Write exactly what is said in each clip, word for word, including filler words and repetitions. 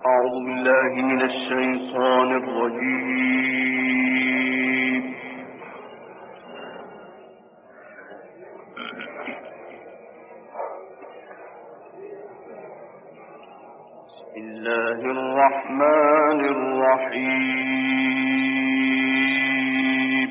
أعوذ بالله من الشيطان الرجيم. بسم الله الرحمن الرحيم.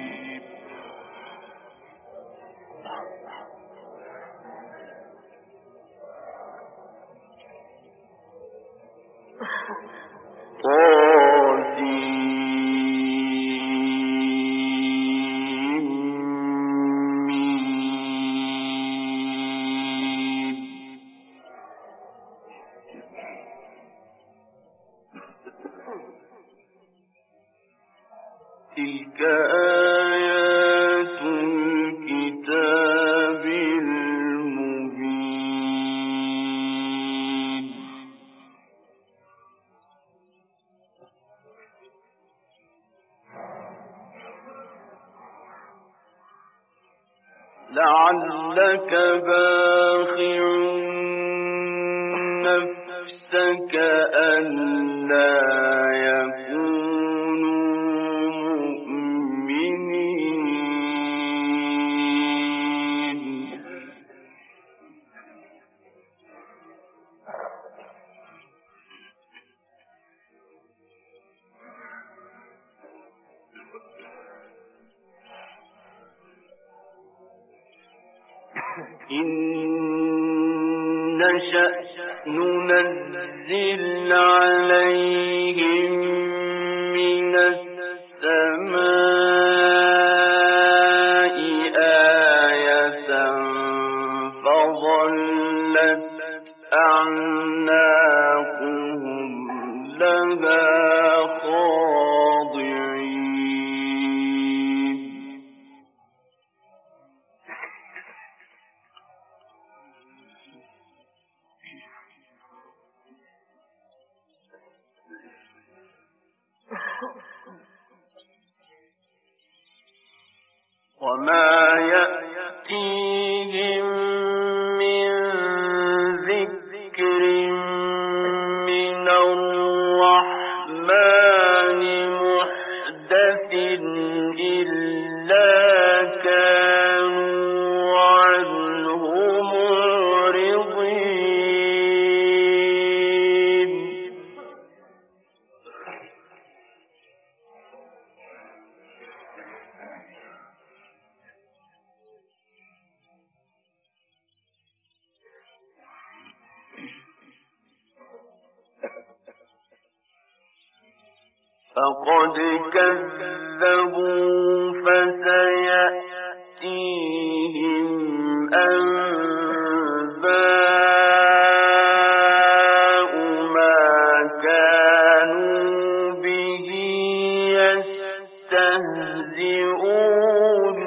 تلك آيات الكتاب المبين. لعلك باخع نفسك ألا يكونوا مؤمنين. إن نشأ ننزل عليهم من السماء آية فظلت أعناقهم لها خاضعين. وما يأتيهم من ذكر من الرحمن محدث إلا كانوا عنه معرضين. فقد كذبوا فسيأتيهم أنباء ما كانوا به يستهزئون.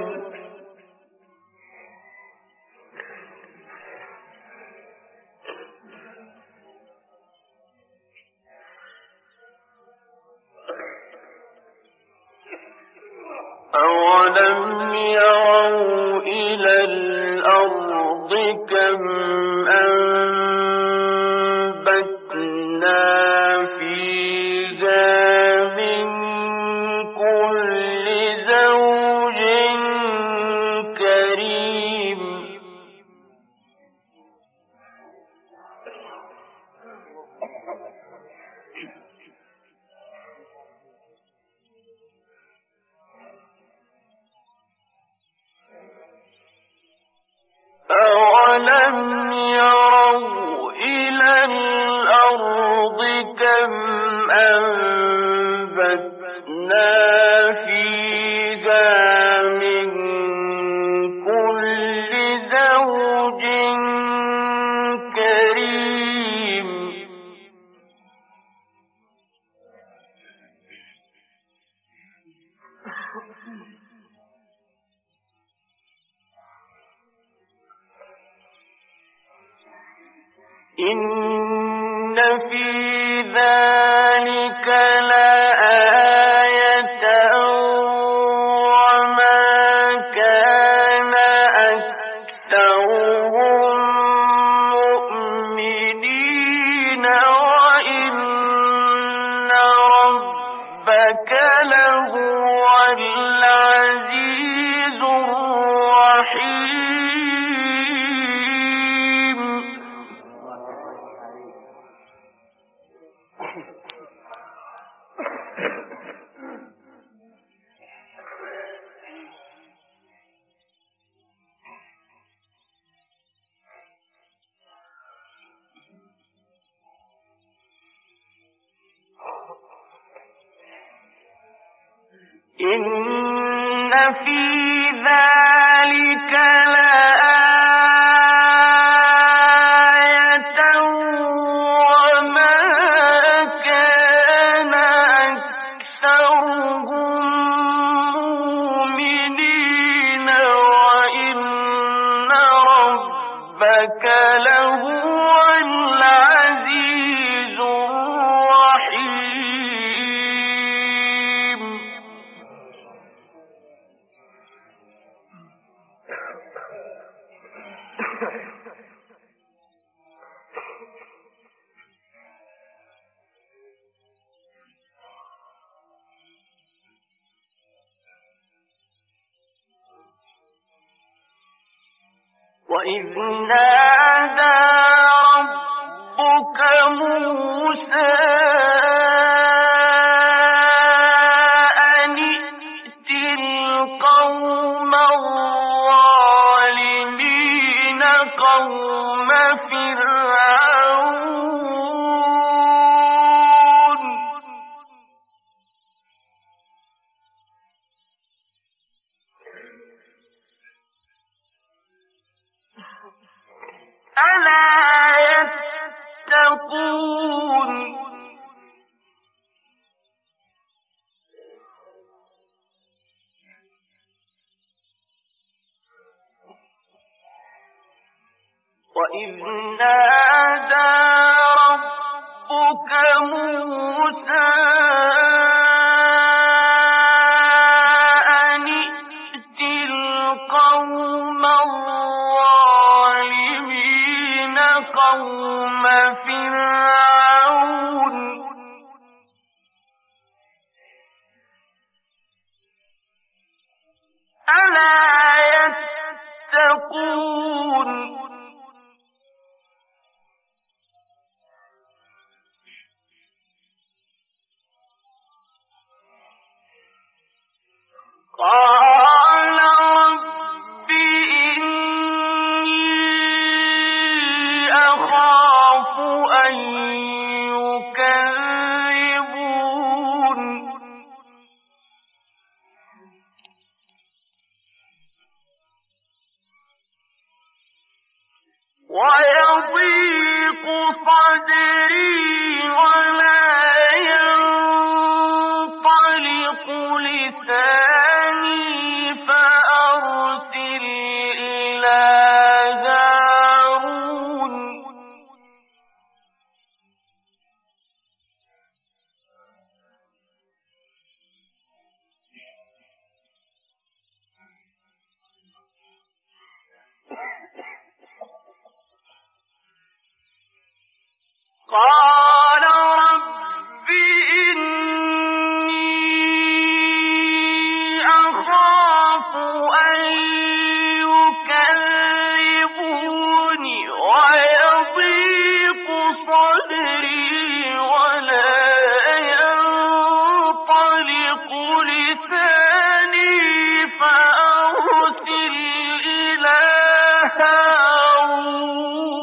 أولم يروا إلى الأرض كم أنبتنا فيها من كل زوج كريم. أولم يروا إلى الأرض كم أنبتنا فيها من كل زوج كريم. إن في ذلك لآية وما كان أكثرهم مؤمنين وإن إن في ذلك لآية وما كان أكثرهم مؤمنين وإن ربك لهو العزيز الرحيم. وإذ نادى ربك موسى أن ائت القوم الظالمين قوم فرعون ألا يتقون وإذ نادى ربك موسى أن ائت القوم الظالمين قوم فرعون ألا يتقون قال رب إني أخاف أن يكذبون ويضيق صدري ولا ينطلق لساني فأرسل إلى هارون قال رب إني أخاف أن يكذبون ويضيق صدري ولا ينطلق لساني فأرسل إلى هارون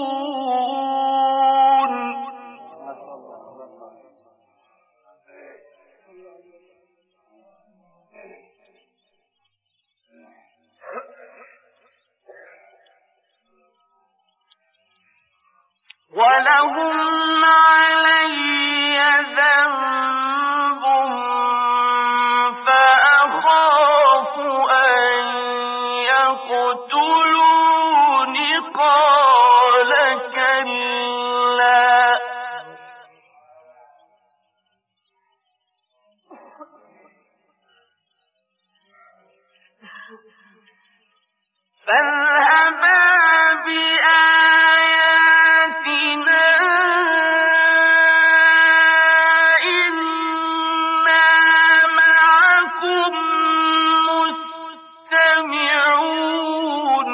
ولهم علي ذنب فأخاف أن يقتلون قال كلا فاذهبا بآياتنا إنا معكم مستمعون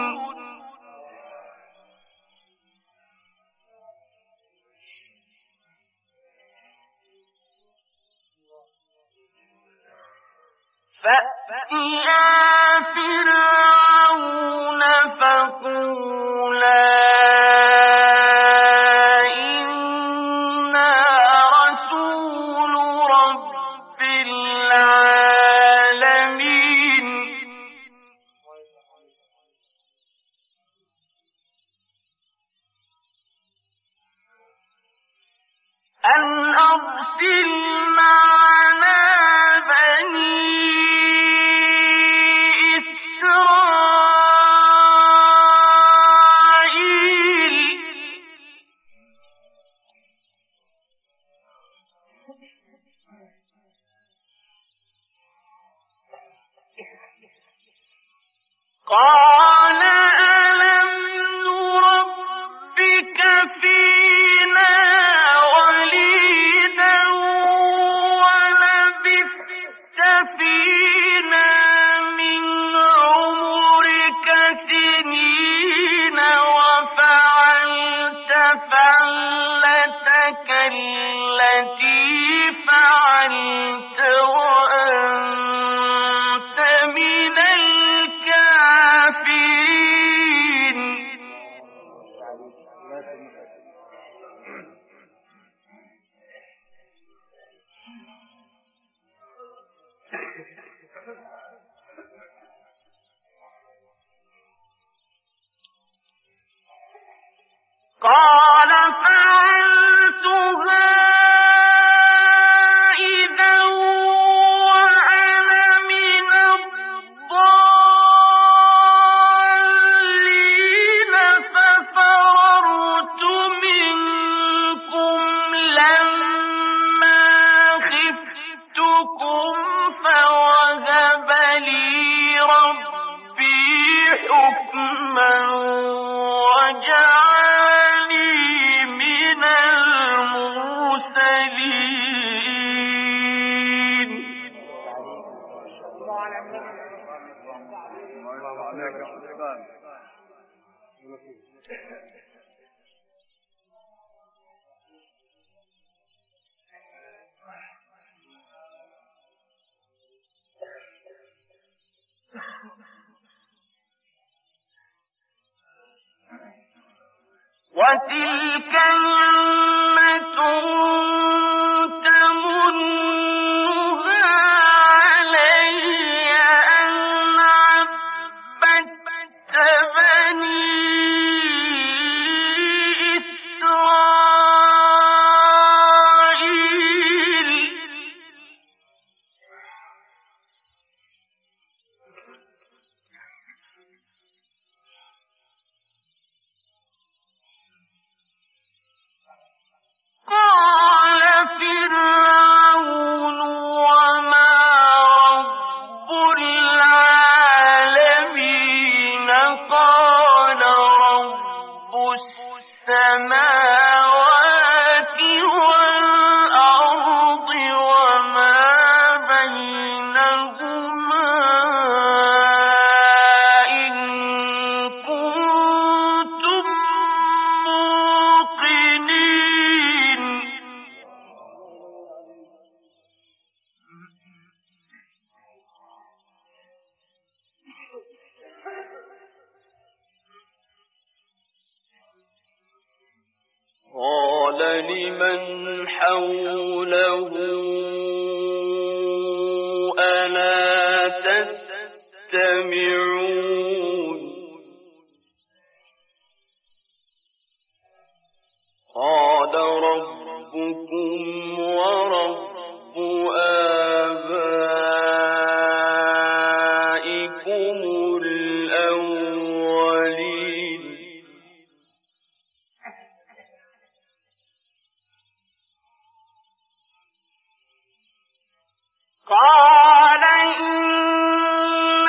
فأتيا فرعون فقولا إنا رسول رب العالمين أن أرسل معنا بني إسرائيل. قال ألم نربك فينا وليدا ولبثت فينا من عمرك سنين وفعلت فعلتك التي فعلت وأنت من الكافرين. قال فعلتها إذا وأنا من الضالين ففررت منكم لما خفتكم فوهب لي ربي حكما وجعلني من المرسلين. وتلك نعمة تمنها علي أن عبدت بني إسرائيل. قال فرعون وما رب العالمين. قال رب السماوات والأرض وما بينهما إن كنتم موقنين. قال لمن حوله ألا تستمعون. قال ربكم ورب آبائكم الأولين. قال إن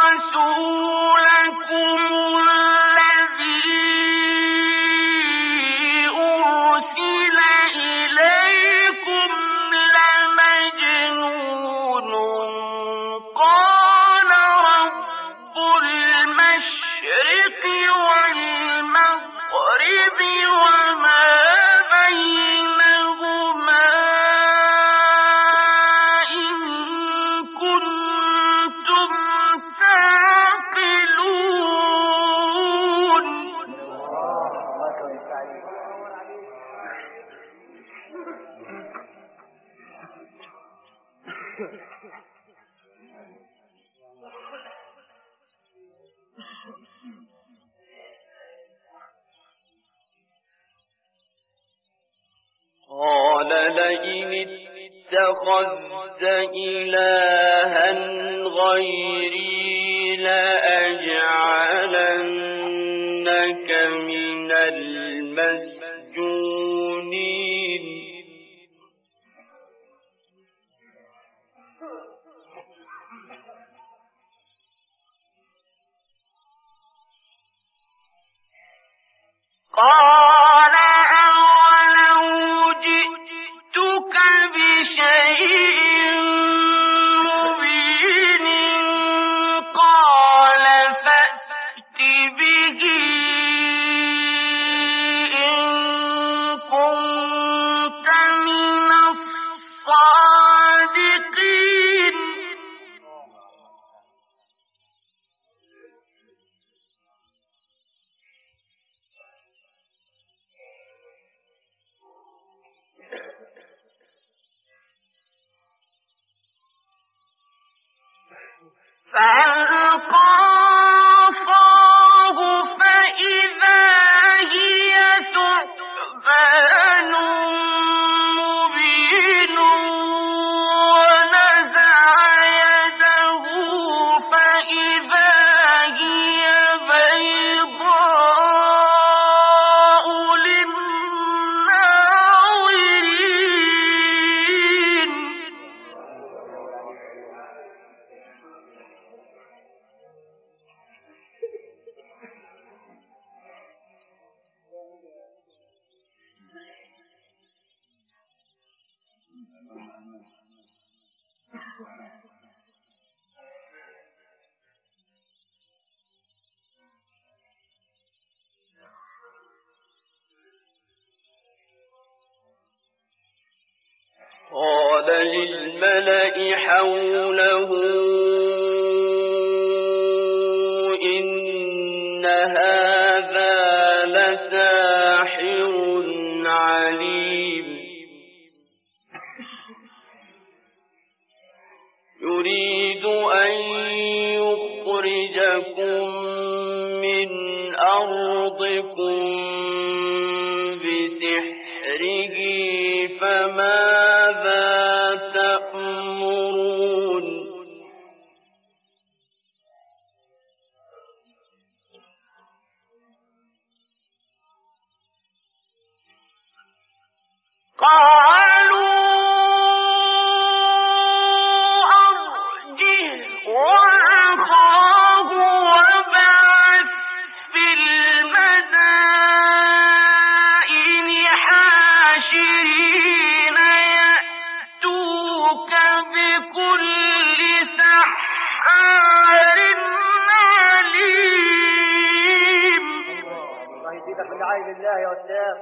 رسولكم الذي أرسل إليكم لمجنون. قال رب المشرق والمغرب وما بينهما إن كنتم تعقلون. قال قال لئن اتخذت إلها غيري لأجعلنك من المسجونين قال أولو جئتك بشيء مبين قال فأت به إن كنت من الصادقين فألقى عصاه فإذا هي ثعبان مبين ونزع يده فإذا هي بيضاء للناظرين قال للملأ حوله إن هذا لساحر عليم يريد أن يخرجكم من أرضكم بسحره فماذا تأمرون قالوا أرجه وأخاه وابعث في المدائن حاشرين يأتوك بكل سحار عليم. الله يزيدك من عين الله يا أستاذ.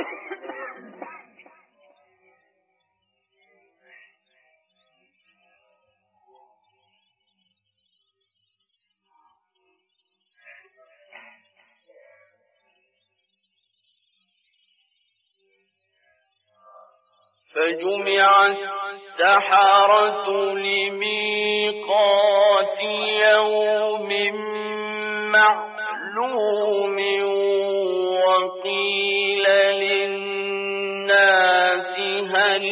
فجمع السحرة لميقات يوم معلوم وقيل للناس هل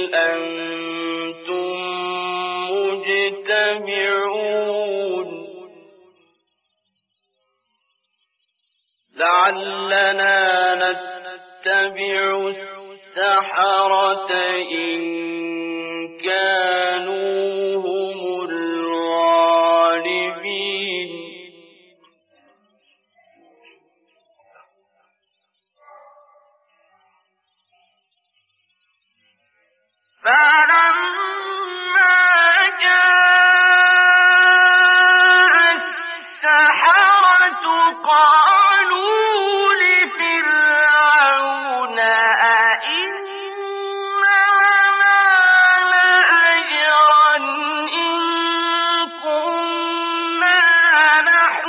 أنتم مجتمعون لعلنا نتبع السحرة إن كانوا هم الغالبين. فلما جاء السحرة قالوا لفرعون أئن لنا لأجرا إن كنا نحن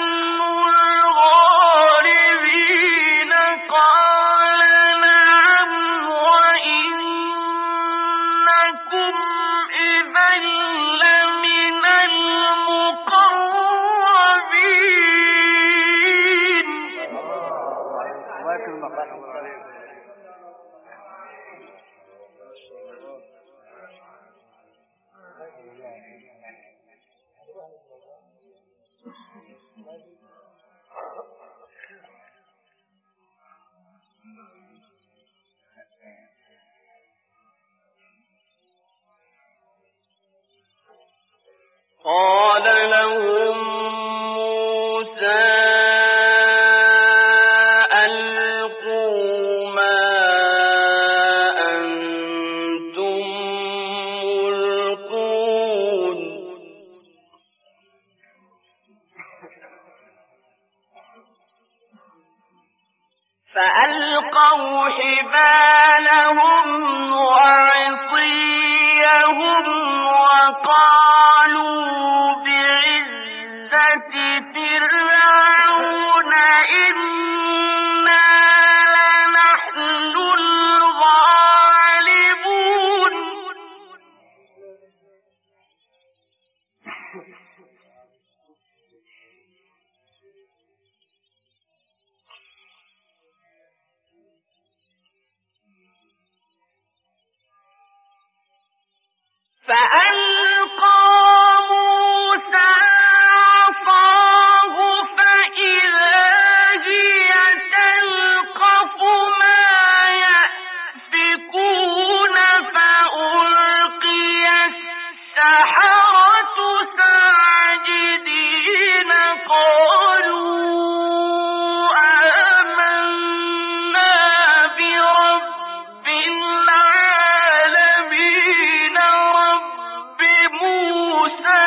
الغالبين قال نعم وإنكم قال لهم موسى ألقوا ما أنتم ملقون فألقوا حبالهم وعصيهم وقالوا بعزة فرعون إنا لنحن الغالبون فألقى موسى عصاه فإذا هي تلقف ما يأفكون فألقي السحرة ساجدين قالوا آمنا برب العالمين رب موسى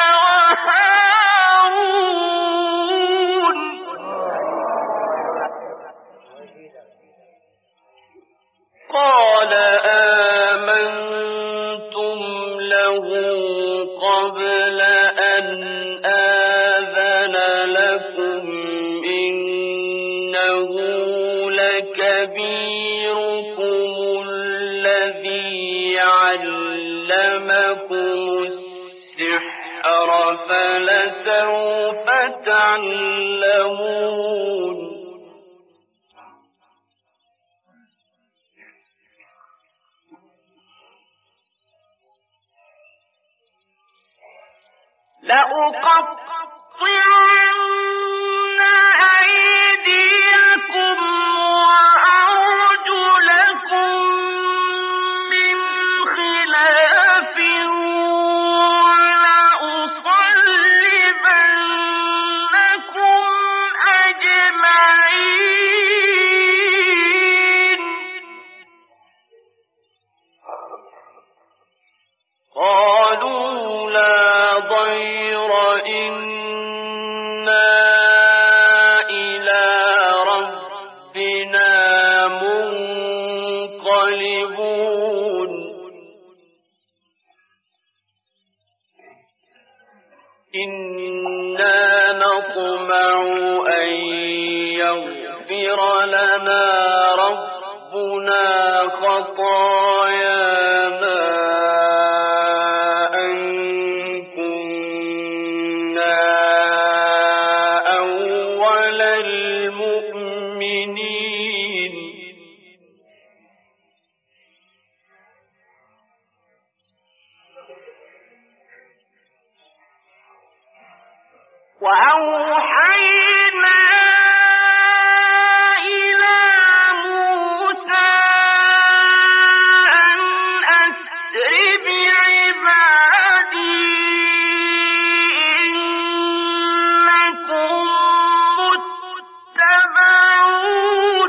وهارون قال آمنتم له قبل أن آذن لكم إنه لكبيركم الذي علمكم السحر فلسوف تعلمون لأقطعن أيديكم وأرجلكم من خلاف ولأصلبنكم أجمعين قالوا لا ضير إنا إلى ربنا منقلبون إنا نطمع أن يغفر لنا ربنا خطايانا أن كنا أول المؤمنين وأوحينا إلى موسى أن أسر بعبادي إنكم متبعون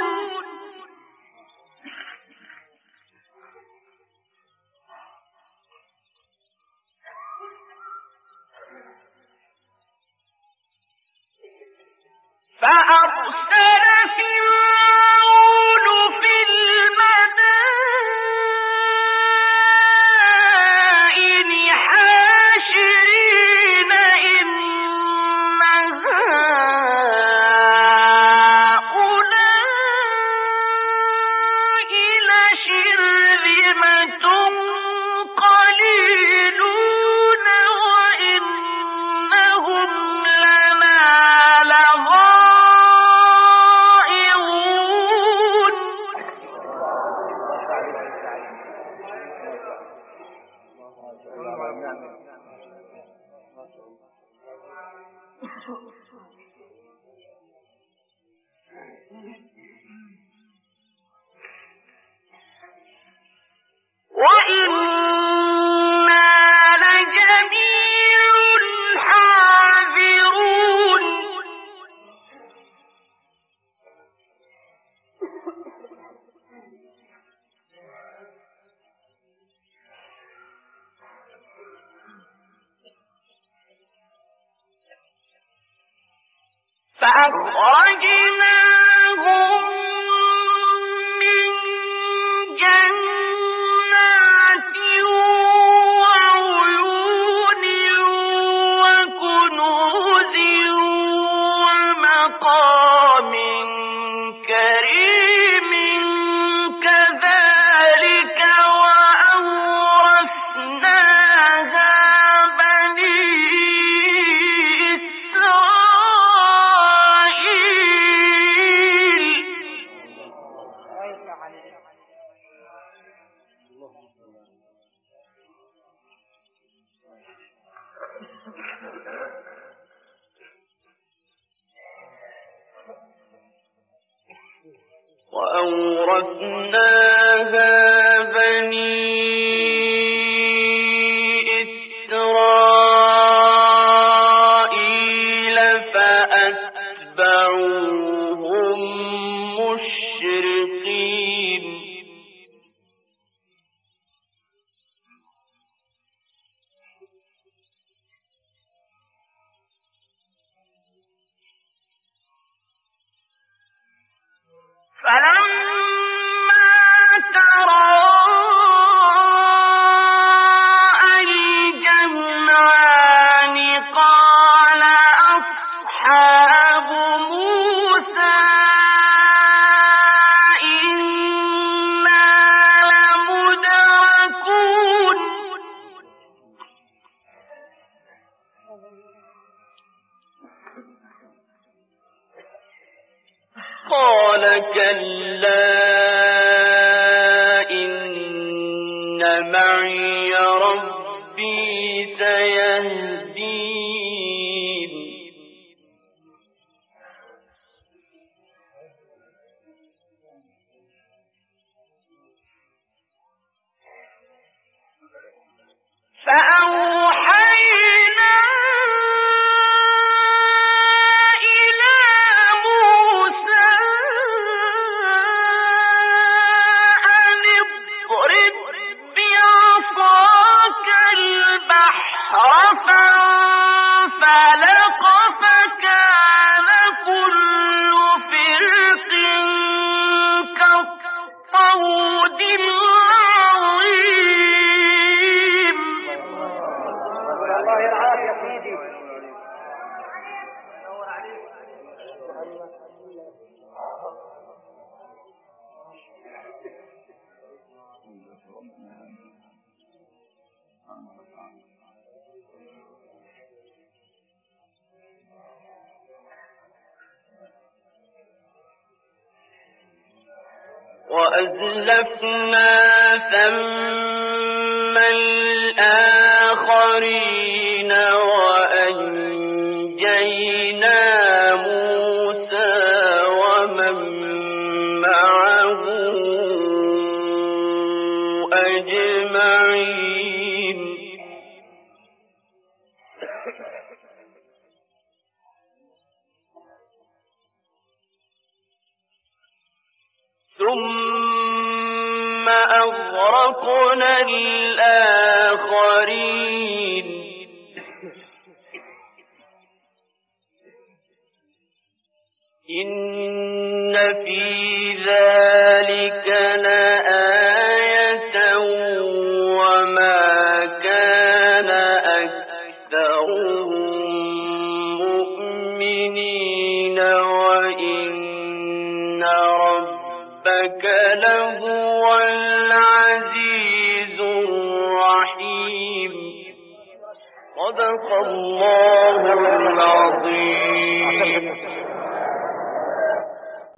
فأرسل فرعون في المدائن حاشرين إن هؤلاء لشرذمة قليلون وإنهم لنا لغائظون وإنا لجميع أخرجناهم من جنات وعيون وكنوز ومقام كريم كذلك وأورثناها بني إسرائيل. وأورثناها بني إسرائيل فأتبعوهم مشرقين. فلما تراءى الجمعان قال أصحاب موسى إنا لمدركون. قال كلا إن معي ربي سيهدين. فأوحينا إلى موسى أن اضرب بعصاك البحر فانفلق فكان كل فرق كالطود العظيم. الله يرعاك يا سيدي. وأزلفنا ثم الآخرين وأنجينا موسى ومن معه أجمعين. ثم أغرقنا الآخرين. إن في ذلك لآية وما كان أكثرهم مؤمنين وإن ربك لهو العزيز الرحيم. صدق الله العظيم.